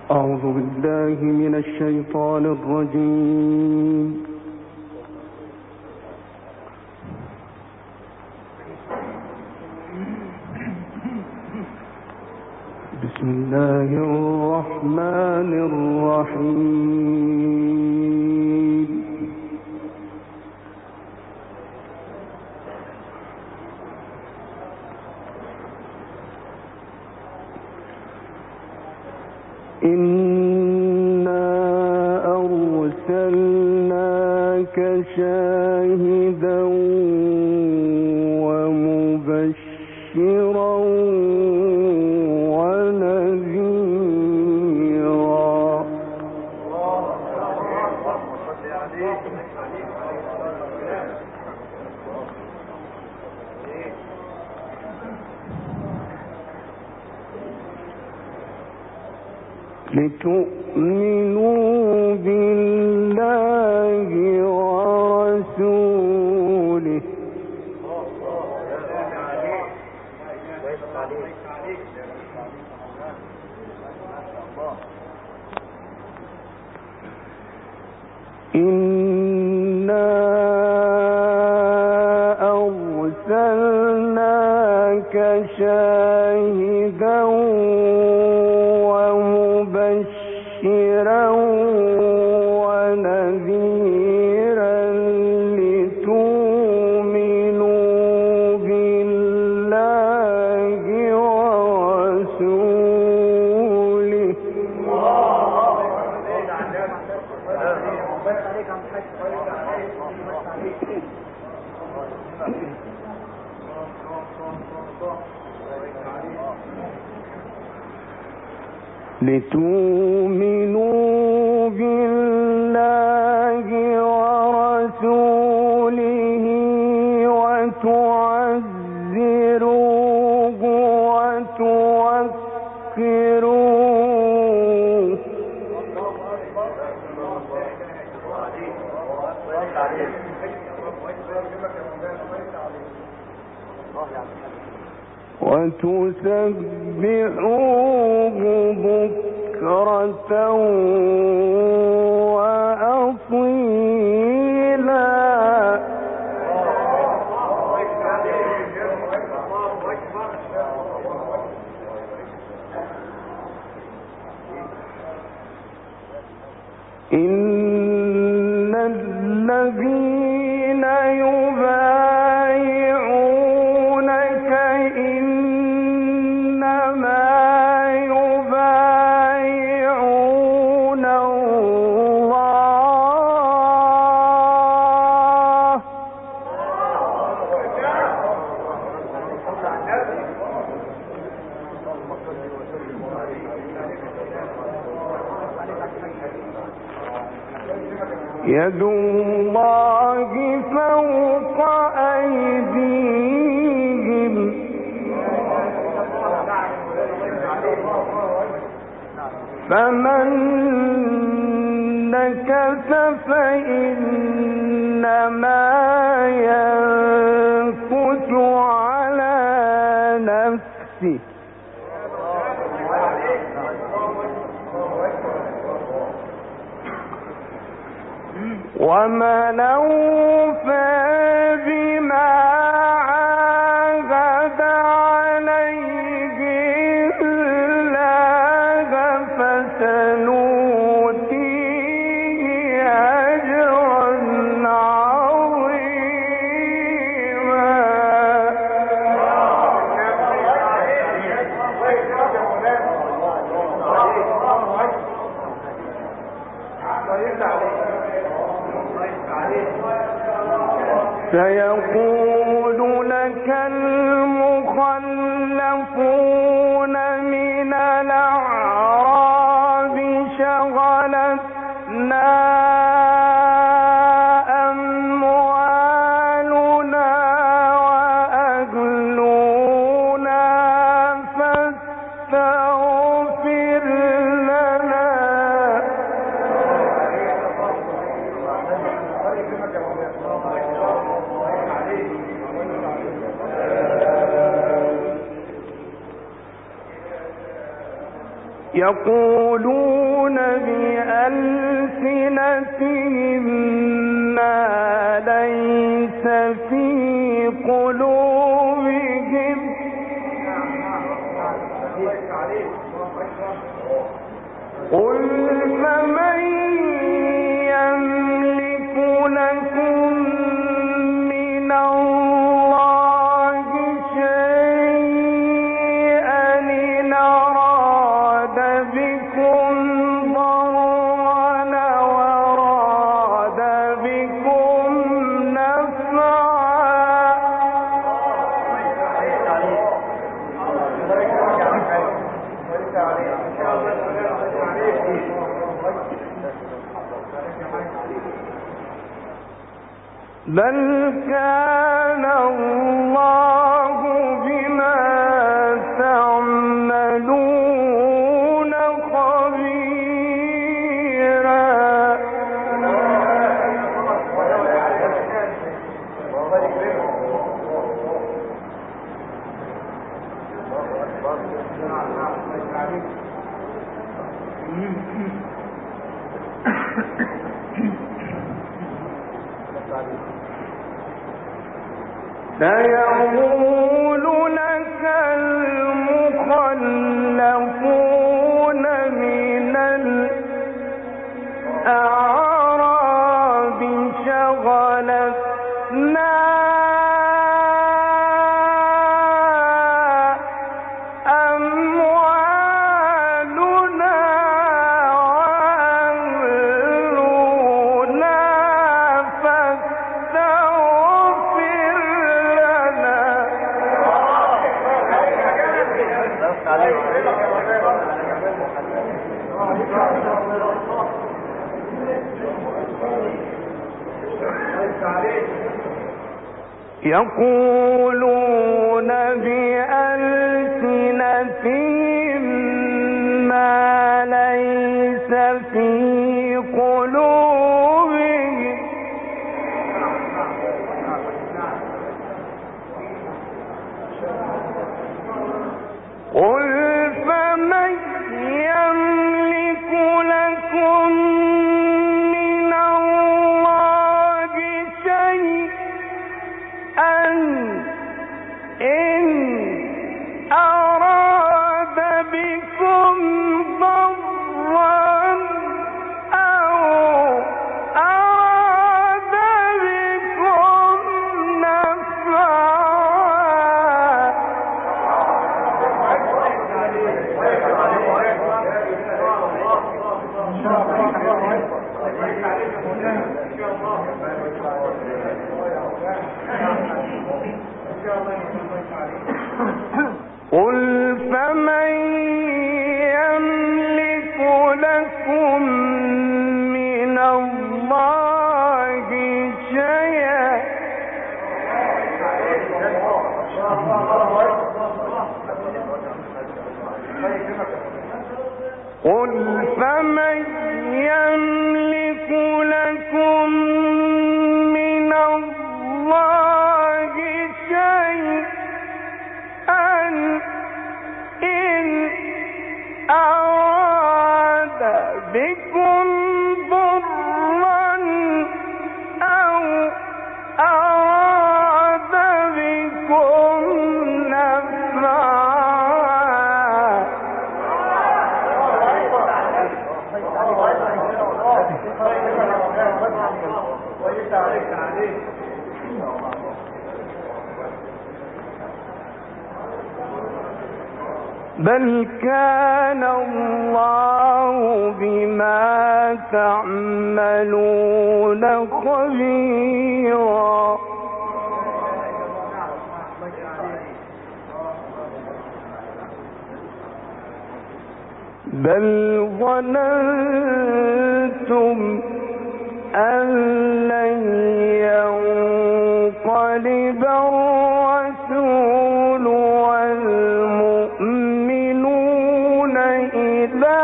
أعوذ بالله من الشيطان الرجيم. بسم الله الرحمن الرحيم. إنا أرسلناك شاهدا ومبشرا ونذيرا. لتؤمنوا بالله ورسوله إنا أرسلناك شاهدا ومبشرا ونذيرا لتؤمنوا بالله ورسوله لتؤمنوا بالله ورسوله وتعزروه وتوقروه وتسبحوه بكرة وأصيلا. إن الذين يبايعونك إنما يبايعون الله يد الله فوق أيديهم فمن نكث فإنما ينكث على نفسه ومن أوفى بما عاهد عليه الله فسنؤتيه أجرا عظيما. سيقول لك المخلفون من الأعراب شغلتنا أموالنا وأهلنا فاستغفر لنا يقولون بألسنتهم ما ليس في قلوبهم قل فمن يملك لكم من الله شيئا إن أراد بكم ضرا وراد بكم نفعا بل كان الله بما تعملون خبيرا سيقول لك المخلفون من الأعراب شغلتنا أموالنا وأهلنا فاستغفر لنا يقولون بألسنتهم ما ليس في قلوبهم قل فمن يملك لكم من الله شيئا إن أراد بكم ضرا أو أراد بكم نفعا قل فمن يملك لكم من الله شيئا قل فمن يملك لكم من الله شيئا إن أراد بكم ضرا أو أراد بكم نفعا بل كان الله بما تعملون خبيرا بل ظننتم أن لن ينقلب الرسول والمؤمنون إلى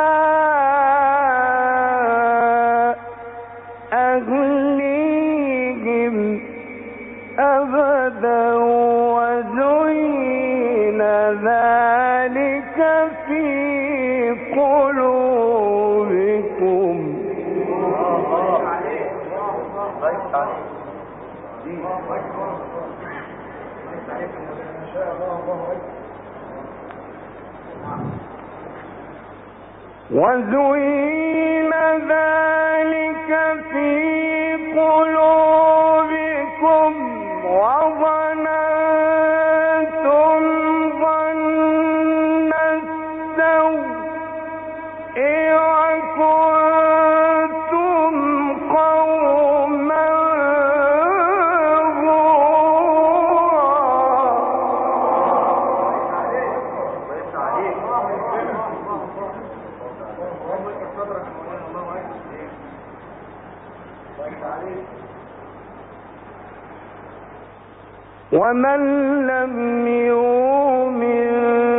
أهليهم أبدا وزين ذلك في قلوبهم وزين ذلك في قلوبكم وظننتم ظن السوء وكنتم قوما ومن لم يؤمن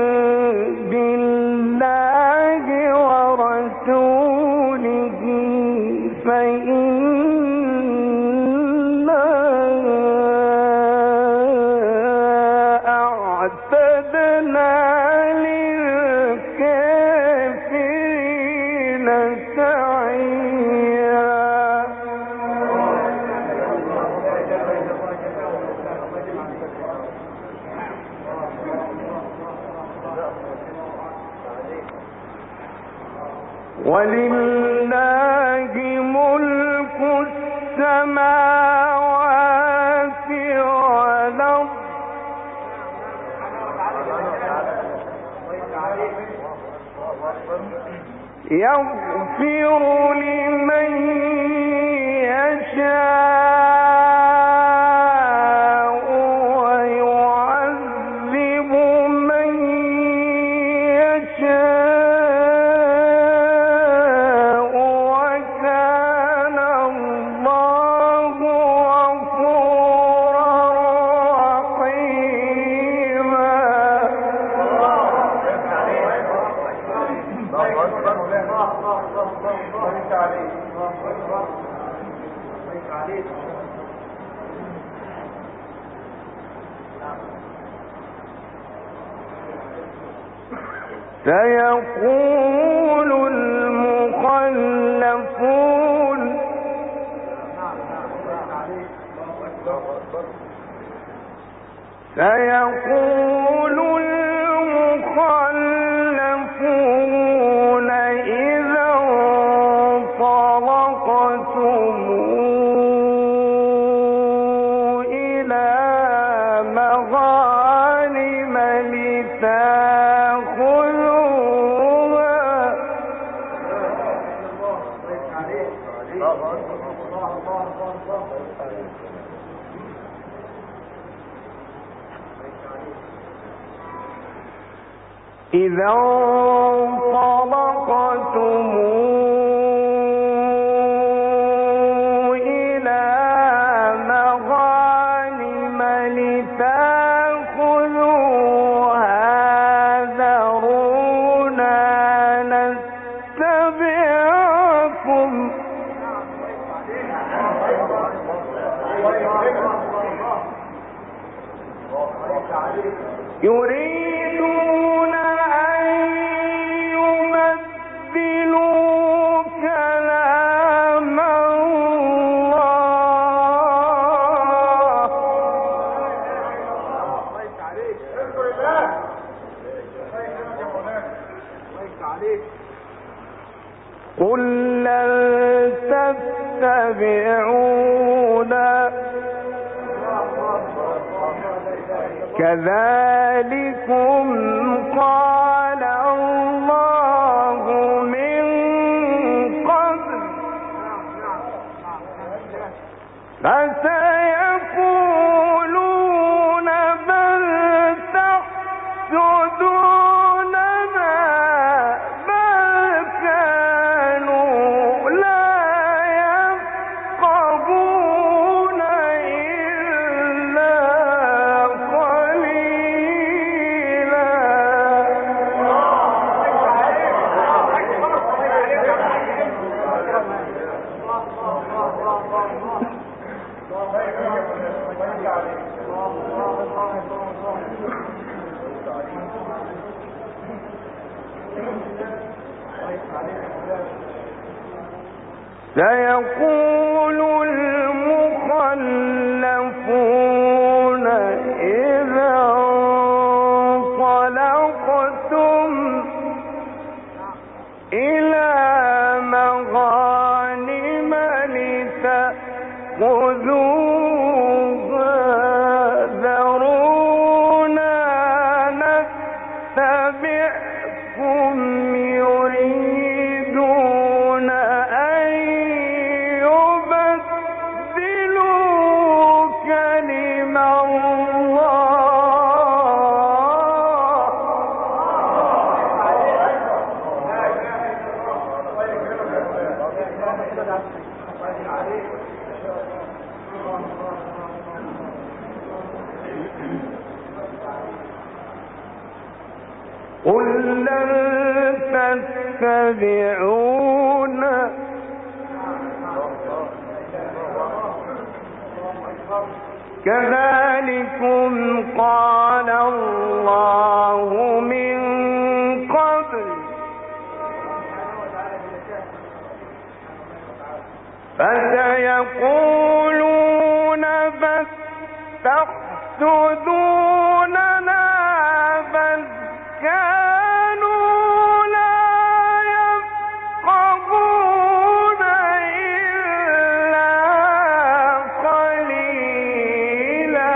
بالله ورسوله فإنا أعتدنا للكافرين سعيرا. ولله ملك السماوات والأرض يغفر لمن يشاء ويعذب من يشاء وكان الله غفورا رحيما. سيقول المخلفون إذا انطلقتم إلى مغانم لتأخذوها إذا انطلقتم إلى مغانم لتأخذوها ذرونا نتبعكم يريدون أن يبدلوا كلام الله. قل لن تتبعونا كذلكم قال الله من قبل فسيقولون بل تحسدوننا بل كانوا لا يفقهون إلا سيقول المؤمنون المخلفون إذا انطلقتم إلى مغانم لتأخذوها ذرونا نتبعكم يريدون أن يبدلوا كلم قل لن تتبعونا كذلكم قال الله من قبل فسيقولون بل تحسدوننا بل كانوا لا يفقهون إلا قليلا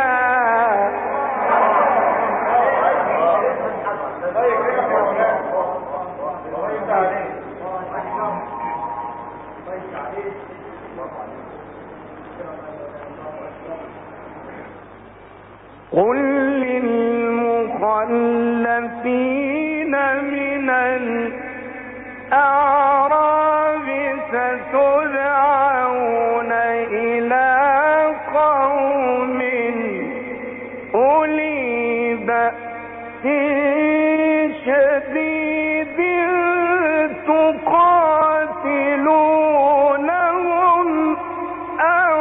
قل للمخلفين من الأعراب ستدعون إلى قوم أولي بأس شديد تقاتلونهم أو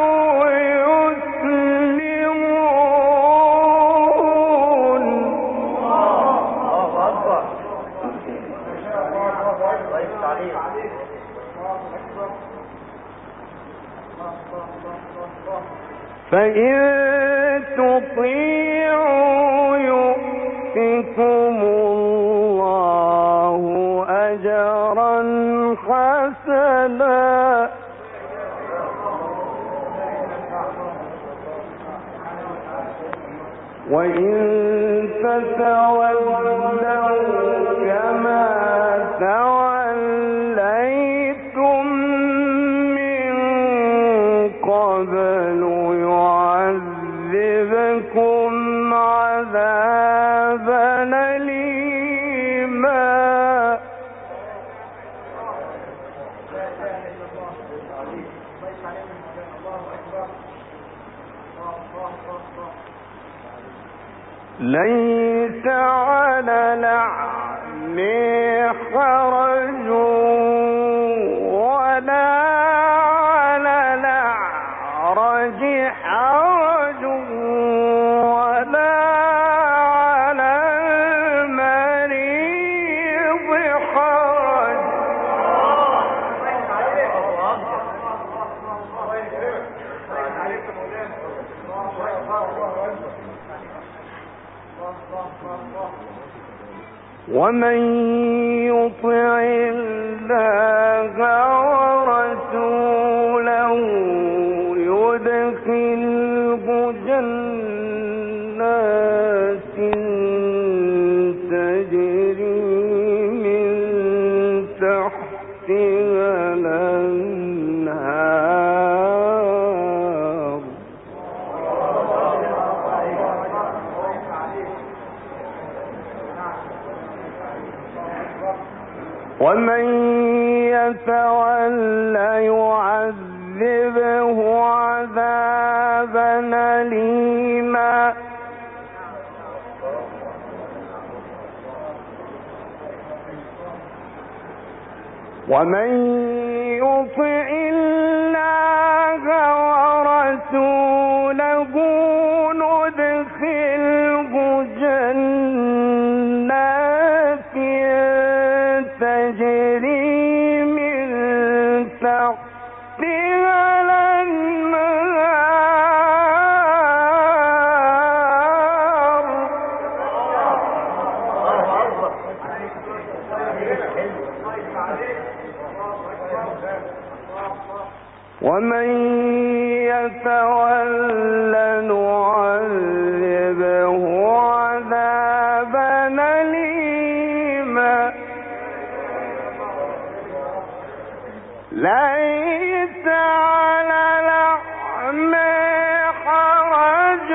فإن تطيعوا يؤتكم الله أجرا حسنا وإن تتولوا كما توليتم من قبل يعذبكم عذابا أليما ليس على الأعمى حرج ولا على الأعرج حرج ولا على المريض حرج ومن يطع الله ورسوله يدخله جنات تجري من تحتها الأنهار ومن يتول يعذبه عذابا أليما ومن يطع الله ورسوله ندخله جنات تجري من تحتها الأنهار ومن يتول نعذبه عذابا أليما ليس على الأعمى حرج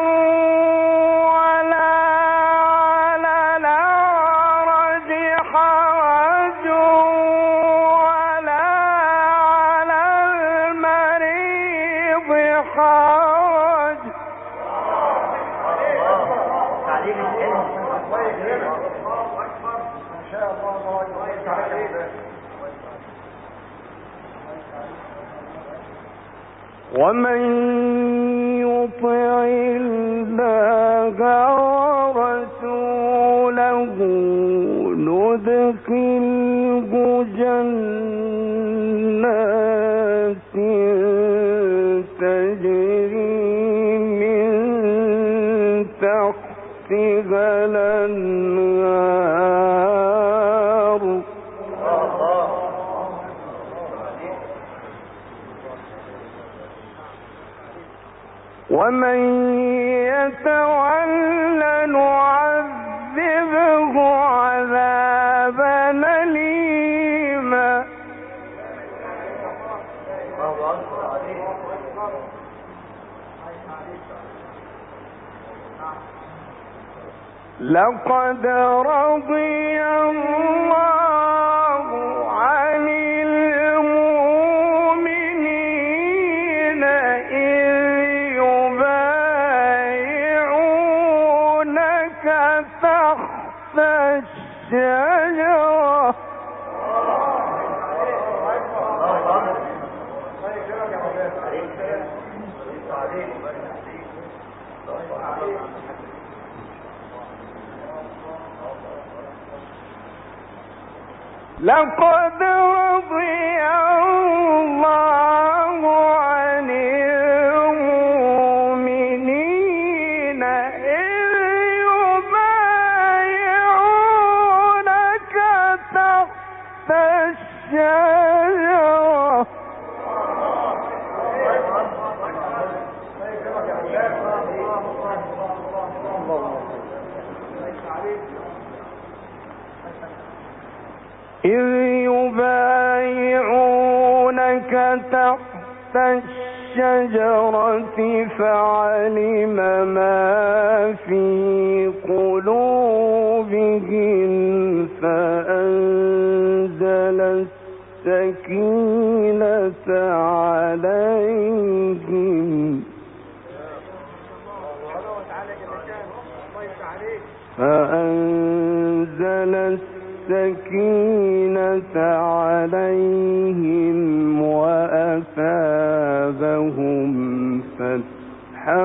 ولا على الأعرج حرج ولا على المريض حرج ومن يطع الله ورسوله ندخله جنات تجري من تحتها الأنهار ومن يتول نعذبه عذابا أليما لقد رضي الله عن المؤمنين إذ يبايعونك تحت الشجرة لقد رضي الله عن المؤمنين إذ يبايعونك تحت الشجرة إذ يبايعونك تحت الشجرة فعلم ما في قلوبهم فأنزل السكينة عليهم فأنزل السكينة عليهم وأثابهم فتحا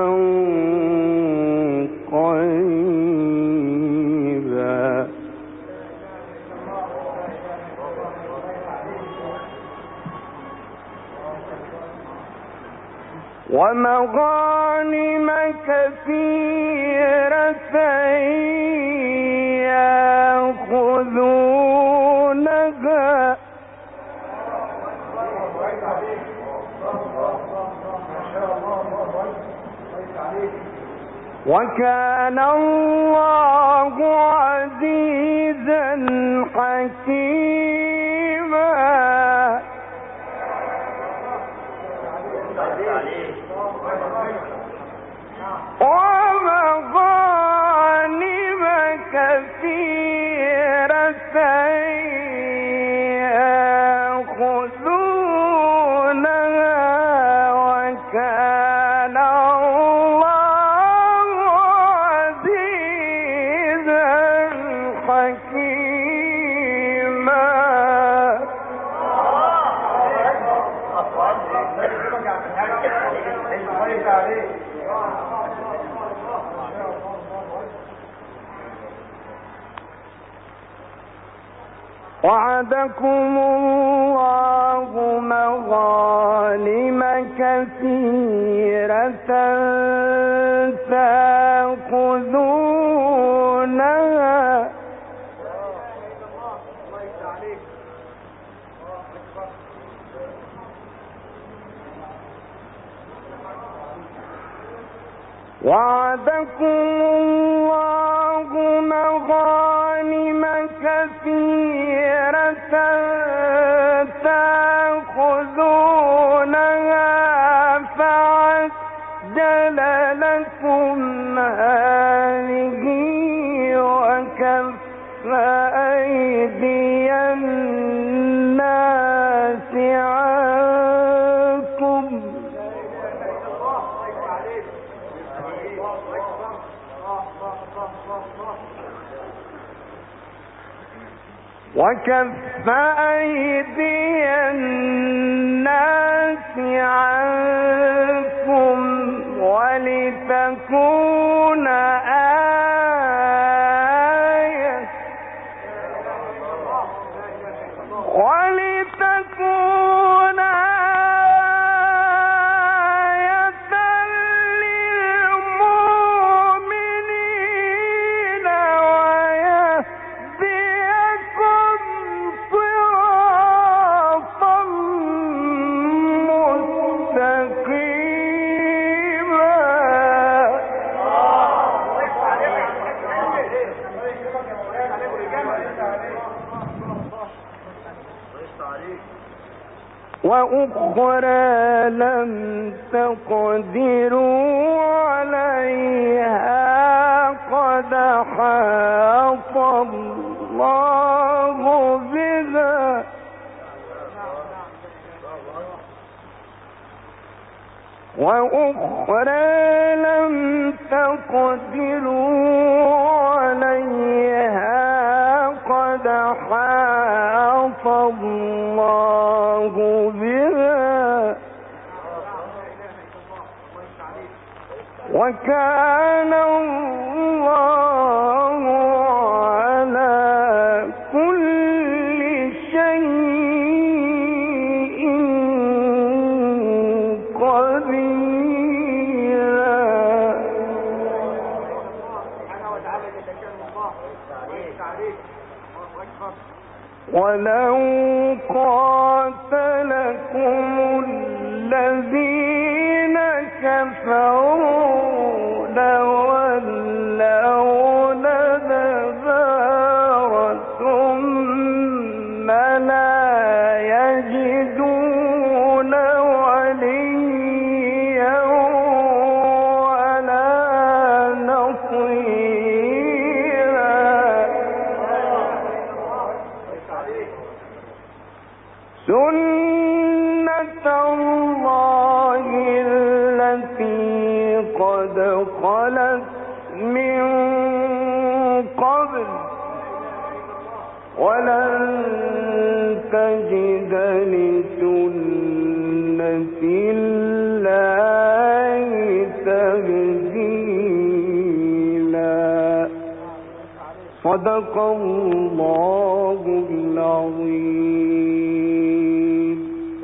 قريبا ومغانم كثيرة يأخذونها وكان الله عزيزا حكيما ومغانم كثيرة يأخذونها وكان الله عزيزا حكيما وعدكم الله مغانم كثيرة تأخذونها وعدكم الله مغانم كثيرة تأخذونها فعجل لكم هذه وكف أيدي الناس عنكم ولتكون آية للمؤمنين ويهديكم صراطا وأخرى لم تقدروا عليها قد أحاط الله بها وأخرى لم تقدروا عليها قد أحاط الله بها وكان الله على كل شيء قديرا. ولو قاتلكم الذين كفروا لولون الأدبار ثم لا يجدون وليا ولا نصيرا. سنة الله التي قد خلت من قبل ولن تجد لسنة الله تبديلا. صدق الله العظيم.